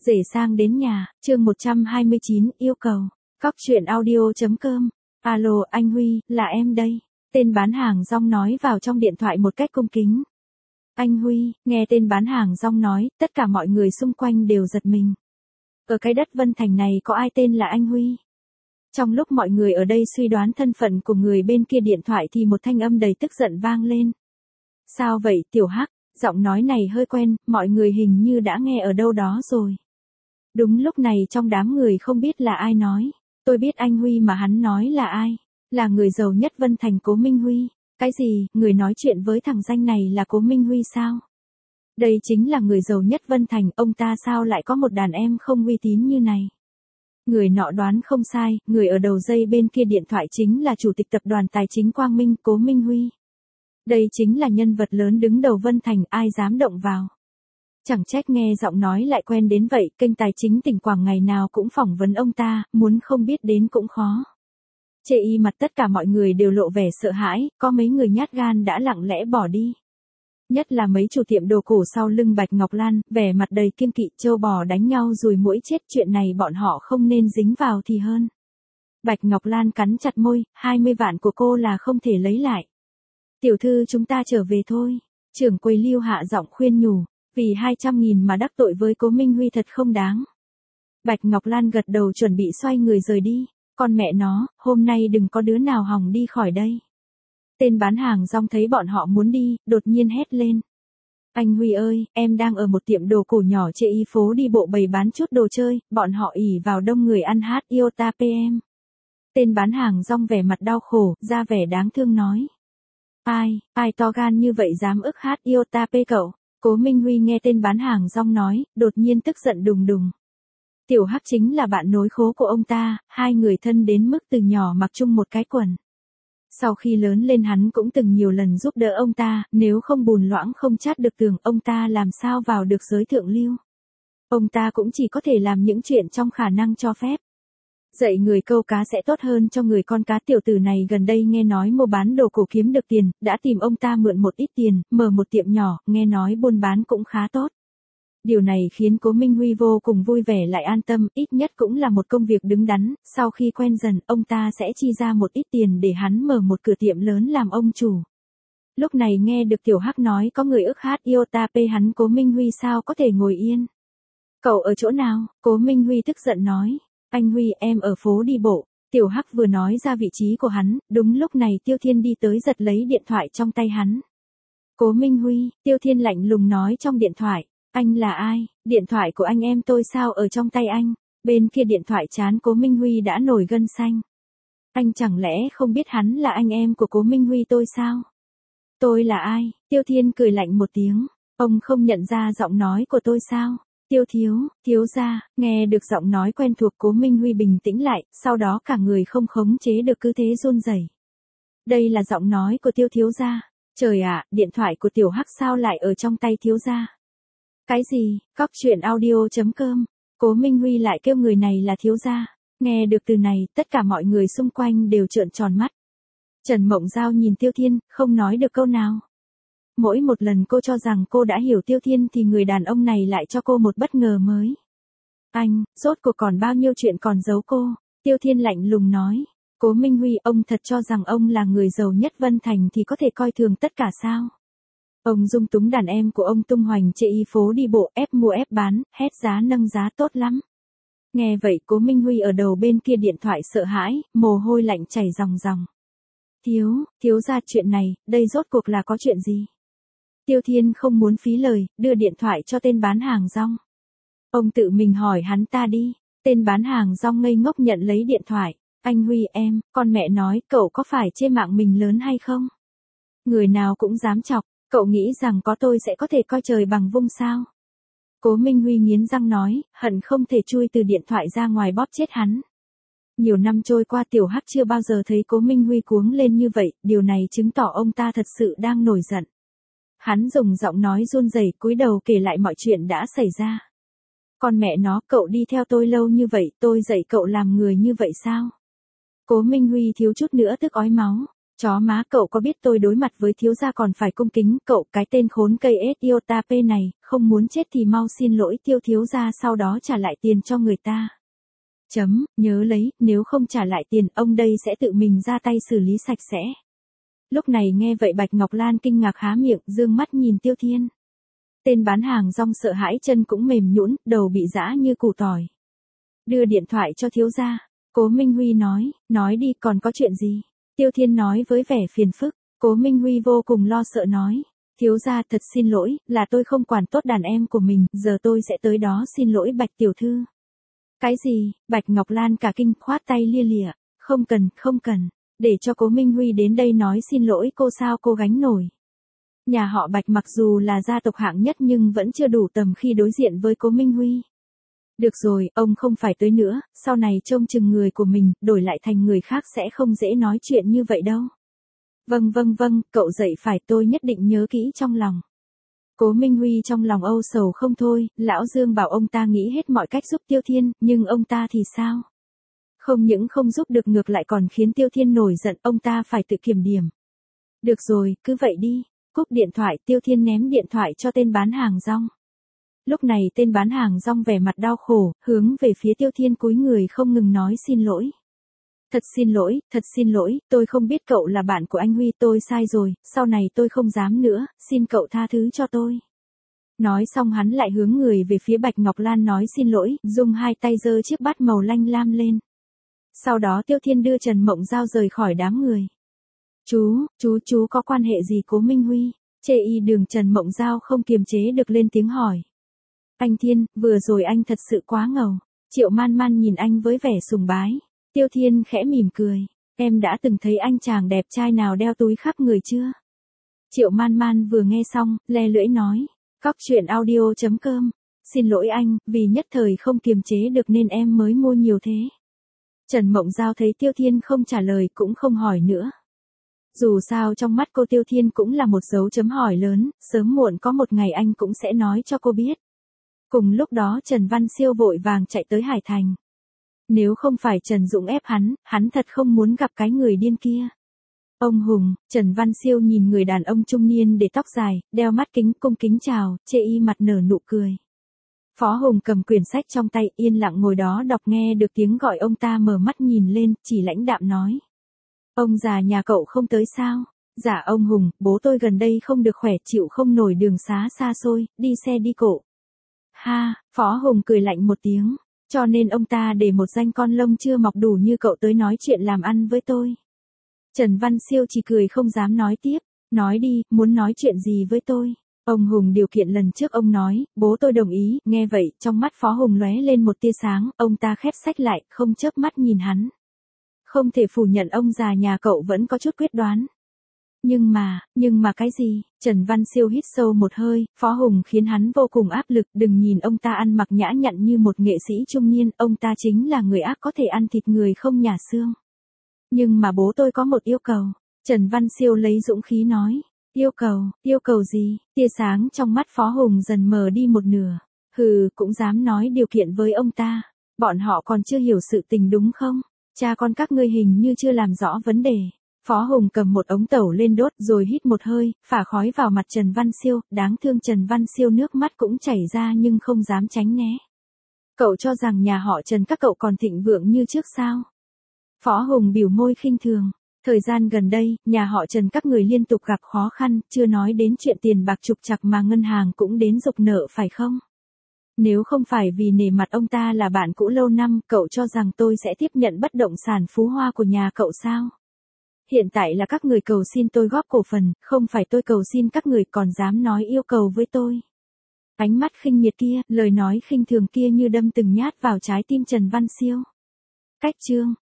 Rể sang đến nhà, chương 129, yêu cầu. Cóc truyện audio.com. Alo, anh Huy, là em đây. Tên bán hàng rong nói vào trong điện thoại một cách cung kính. Anh Huy, nghe tên bán hàng rong nói, tất cả mọi người xung quanh đều giật mình. Ở cái đất Vân Thành này có ai tên là anh Huy? Trong lúc mọi người ở đây suy đoán thân phận của người bên kia điện thoại thì một thanh âm đầy tức giận vang lên. Sao vậy, Tiểu Hắc? Giọng nói này hơi quen, mọi người hình như đã nghe ở đâu đó rồi. Đúng lúc này trong đám người không biết là ai nói. Tôi biết anh Huy mà hắn nói là ai. Là người giàu nhất Vân Thành, Cố Minh Huy. Cái gì, người nói chuyện với thằng danh này là Cố Minh Huy sao? Đây chính là người giàu nhất Vân Thành, ông ta sao lại có một đàn em không uy tín như này? Người nọ đoán không sai, người ở đầu dây bên kia điện thoại chính là chủ tịch tập đoàn tài chính Quang Minh, Cố Minh Huy. Đây chính là nhân vật lớn đứng đầu Vân Thành, ai dám động vào. Chẳng trách nghe giọng nói lại quen đến vậy, kênh tài chính tỉnh Quảng ngày nào cũng phỏng vấn ông ta, muốn không biết đến cũng khó. Chê y mặt tất cả mọi người đều lộ vẻ sợ hãi, có mấy người nhát gan đã lặng lẽ bỏ đi. Nhất là mấy chủ tiệm đồ cổ sau lưng Bạch Ngọc Lan, vẻ mặt đầy kiêng kỵ, trâu bò đánh nhau rồi muỗi chết, chuyện này bọn họ không nên dính vào thì hơn. Bạch Ngọc Lan cắn chặt môi, 20 vạn của cô là không thể lấy lại. Tiểu thư, chúng ta trở về thôi. Trưởng quầy Lưu hạ giọng khuyên nhủ, vì 200.000 mà đắc tội với Cố Minh Huy thật không đáng. Bạch Ngọc Lan gật đầu chuẩn bị xoay người rời đi. Con mẹ nó, hôm nay đừng có đứa nào hòng đi khỏi đây. Tên bán hàng rong thấy bọn họ muốn đi, đột nhiên hét lên. Anh Huy ơi, em đang ở một tiệm đồ cổ nhỏ trên y phố đi bộ bày bán chút đồ chơi, bọn họ ỉ vào đông người ăn hát Iota PM. Tên bán hàng rong vẻ mặt đau khổ, ra vẻ đáng thương nói. Ai to gan như vậy dám ức hát Iota P cậu? Cố Minh Huy nghe tên bán hàng rong nói, đột nhiên tức giận đùng đùng. Tiểu Hắc chính là bạn nối khố của ông ta, hai người thân đến mức từ nhỏ mặc chung một cái quần. Sau khi lớn lên hắn cũng từng nhiều lần giúp đỡ ông ta, nếu không bùn loãng không chát được tường, ông ta làm sao vào được giới thượng lưu. Ông ta cũng chỉ có thể làm những chuyện trong khả năng cho phép. Dạy người câu cá sẽ tốt hơn cho người con cá. Tiểu tử này gần đây nghe nói mua bán đồ cổ kiếm được tiền, đã tìm ông ta mượn một ít tiền, mở một tiệm nhỏ, nghe nói buôn bán cũng khá tốt. Điều này khiến Cố Minh Huy vô cùng vui vẻ lại an tâm, ít nhất cũng là một công việc đứng đắn, sau khi quen dần, ông ta sẽ chi ra một ít tiền để hắn mở một cửa tiệm lớn làm ông chủ. Lúc này nghe được Tiểu Hắc nói có người ức hát Iota P hắn, Cố Minh Huy sao có thể ngồi yên. Cậu ở chỗ nào? Cố Minh Huy tức giận nói. Anh Huy, em ở phố đi bộ. Tiểu Hắc vừa nói ra vị trí của hắn, đúng lúc này Tiêu Thiên đi tới giật lấy điện thoại trong tay hắn. Cố Minh Huy, Tiêu Thiên lạnh lùng nói trong điện thoại. Anh là ai? Điện thoại của anh em tôi sao ở trong tay anh? Bên kia điện thoại trán Cố Minh Huy đã nổi gân xanh. Anh chẳng lẽ không biết hắn là anh em của Cố Minh Huy tôi sao? Tôi là ai? Tiêu Thiên cười lạnh một tiếng. Ông không nhận ra giọng nói của tôi sao? Tiêu thiếu gia, nghe được giọng nói quen thuộc Cố Minh Huy bình tĩnh lại, sau đó cả người không khống chế được cứ thế run rẩy. Đây là giọng nói của Tiêu thiếu gia. Trời ạ, điện thoại của Tiểu Hắc sao lại ở trong tay thiếu gia? Cái gì? Cóc truyện audio.com. Cố Minh Huy lại kêu người này là thiếu gia. Nghe được từ này, tất cả mọi người xung quanh đều trợn tròn mắt. Trần Mộng Giao nhìn Tiêu Thiên, không nói được câu nào. Mỗi một lần cô cho rằng cô đã hiểu Tiêu Thiên thì người đàn ông này lại cho cô một bất ngờ mới. Anh, rốt cuộc còn bao nhiêu chuyện còn giấu cô? Tiêu Thiên lạnh lùng nói. Cố Minh Huy, ông thật cho rằng ông là người giàu nhất Vân Thành thì có thể coi thường tất cả sao? Ông dung túng đàn em của ông tung hoành trên y phố đi bộ, ép mua ép bán, hét giá nâng giá tốt lắm. Nghe vậy Cố Minh Huy ở đầu bên kia điện thoại sợ hãi, mồ hôi lạnh chảy ròng ròng. Thiếu gia, chuyện này, đây rốt cuộc là có chuyện gì? Tiêu Thiên không muốn phí lời, đưa điện thoại cho tên bán hàng rong. Ông tự mình hỏi hắn ta đi. Tên bán hàng rong ngây ngốc nhận lấy điện thoại. Anh Huy em, con mẹ nói, cậu có phải chê mạng mình lớn hay không? Người nào cũng dám chọc, cậu nghĩ rằng có tôi sẽ có thể coi trời bằng vung sao? Cố Minh Huy nghiến răng nói, hận không thể chui từ điện thoại ra ngoài bóp chết hắn. Nhiều năm trôi qua Tiểu Hắc chưa bao giờ thấy Cố Minh Huy cuống lên như vậy, điều này chứng tỏ ông ta thật sự đang nổi giận. Hắn dùng giọng nói run rẩy cúi đầu kể lại mọi chuyện đã xảy ra. Con mẹ nó, cậu đi theo tôi lâu như vậy, tôi dạy cậu làm người như vậy sao? Cố Minh Huy thiếu chút nữa tức ói máu. Chó má, cậu có biết tôi đối mặt với thiếu gia còn phải cung kính, cậu cái tên khốn cây Ethiopia này, không muốn chết thì mau xin lỗi Tiêu thiếu gia sau đó trả lại tiền cho người ta. Nhớ lấy, nếu không trả lại tiền, ông đây sẽ tự mình ra tay xử lý sạch sẽ. Lúc này nghe vậy Bạch Ngọc Lan kinh ngạc há miệng, dương mắt nhìn Tiêu Thiên. Tên bán hàng rong sợ hãi chân cũng mềm nhũn, đầu bị giã như củ tỏi. Đưa điện thoại cho thiếu gia, Cố Minh Huy nói đi, còn có chuyện gì? Tiêu Thiên nói với vẻ phiền phức. Cố Minh Huy vô cùng lo sợ nói, thiếu gia thật xin lỗi, là tôi không quản tốt đàn em của mình, giờ tôi sẽ tới đó xin lỗi Bạch tiểu thư. Cái gì? Bạch Ngọc Lan cả kinh, khoát tay lia lịa, không cần, để cho Cố Minh Huy đến đây nói xin lỗi cô sao cô gánh nổi. Nhà họ Bạch mặc dù là gia tộc hạng nhất nhưng vẫn chưa đủ tầm khi đối diện với Cố Minh Huy. Được rồi, ông không phải tới nữa, sau này trông chừng người của mình, đổi lại thành người khác sẽ không dễ nói chuyện như vậy đâu. Vâng, cậu dạy phải, tôi nhất định nhớ kỹ trong lòng. Cố Minh Huy trong lòng âu sầu không thôi, lão Dương bảo ông ta nghĩ hết mọi cách giúp Tiêu Thiên, nhưng ông ta thì sao? Không những không giúp được ngược lại còn khiến Tiêu Thiên nổi giận, ông ta phải tự kiểm điểm. Được rồi, cứ vậy đi. Cúp điện thoại, Tiêu Thiên ném điện thoại cho tên bán hàng rong. Lúc này tên bán hàng rong vẻ mặt đau khổ, hướng về phía Tiêu Thiên cúi người không ngừng nói xin lỗi. Thật xin lỗi, tôi không biết cậu là bạn của anh Huy, tôi sai rồi, sau này tôi không dám nữa, xin cậu tha thứ cho tôi. Nói xong hắn lại hướng người về phía Bạch Ngọc Lan nói xin lỗi, dùng hai tay giơ chiếc bát màu lanh lam lên. Sau đó Tiêu Thiên đưa Trần Mộng Giao rời khỏi đám người. Chú có quan hệ gì Cố Minh Huy? Chê y đường Trần Mộng Giao không kiềm chế được lên tiếng hỏi. Anh Thiên, vừa rồi anh thật sự quá ngầu. Triệu Man Man nhìn anh với vẻ sùng bái. Tiêu Thiên khẽ mỉm cười. Em đã từng thấy anh chàng đẹp trai nào đeo túi khắp người chưa? Triệu Man Man vừa nghe xong, le lưỡi nói. Cóc truyện audio.com. Xin lỗi anh, vì nhất thời không kiềm chế được nên em mới mua nhiều thế. Trần Mộng Giao thấy Tiêu Thiên không trả lời cũng không hỏi nữa. Dù sao trong mắt cô Tiêu Thiên cũng là một dấu chấm hỏi lớn, sớm muộn có một ngày anh cũng sẽ nói cho cô biết. Cùng lúc đó Trần Văn Siêu vội vàng chạy tới Hải Thành. Nếu không phải Trần Dũng ép hắn thật không muốn gặp cái người điên kia. Ông Hùng, Trần Văn Siêu nhìn người đàn ông trung niên để tóc dài, đeo mắt kính cung kính chào, chê y mặt nở nụ cười. Phó Hùng cầm quyển sách trong tay yên lặng ngồi đó đọc, nghe được tiếng gọi ông ta mở mắt nhìn lên, chỉ lãnh đạm nói. Ông già nhà cậu không tới sao? Dạ ông Hùng, bố tôi gần đây không được khỏe, chịu không nổi đường xá xa xôi, đi xe đi cộ. Ha, Phó Hùng cười lạnh một tiếng, cho nên ông ta để một danh con lông chưa mọc đủ như cậu tới nói chuyện làm ăn với tôi. Trần Văn Siêu chỉ cười không dám nói tiếp, nói đi, muốn nói chuyện gì với tôi? Ông Hùng điều kiện lần trước ông nói, bố tôi đồng ý, nghe vậy, trong mắt Phó Hùng lóe lên một tia sáng, ông ta khép sách lại, không chớp mắt nhìn hắn. Không thể phủ nhận ông già nhà cậu vẫn có chút quyết đoán. Nhưng mà cái gì? Trần Văn Siêu hít sâu một hơi, Phó Hùng khiến hắn vô cùng áp lực, đừng nhìn ông ta ăn mặc nhã nhặn như một nghệ sĩ trung niên, ông ta chính là người ác có thể ăn thịt người không nhả xương. Nhưng mà bố tôi có một yêu cầu. Trần Văn Siêu lấy dũng khí nói. Yêu cầu gì? Tia sáng trong mắt Phó Hùng dần mờ đi một nửa. Hừ, cũng dám nói điều kiện với ông ta. Bọn họ còn chưa hiểu sự tình đúng không? Cha con các ngươi hình như chưa làm rõ vấn đề. Phó Hùng cầm một ống tẩu lên đốt rồi hít một hơi, phả khói vào mặt Trần Văn Siêu, đáng thương Trần Văn Siêu nước mắt cũng chảy ra nhưng không dám tránh né. Cậu cho rằng nhà họ Trần các cậu còn thịnh vượng như trước sao? Phó Hùng bĩu môi khinh thường. Thời gian gần đây, nhà họ Trần các người liên tục gặp khó khăn, chưa nói đến chuyện tiền bạc trục trặc mà ngân hàng cũng đến rục nợ phải không? Nếu không phải vì nể mặt ông ta là bạn cũ lâu năm, cậu cho rằng tôi sẽ tiếp nhận bất động sản Phú Hoa của nhà cậu sao? Hiện tại là các người cầu xin tôi góp cổ phần, không phải tôi cầu xin các người còn dám nói yêu cầu với tôi. Ánh mắt khinh miệt kia, lời nói khinh thường kia như đâm từng nhát vào trái tim Trần Văn Siêu. Cách chương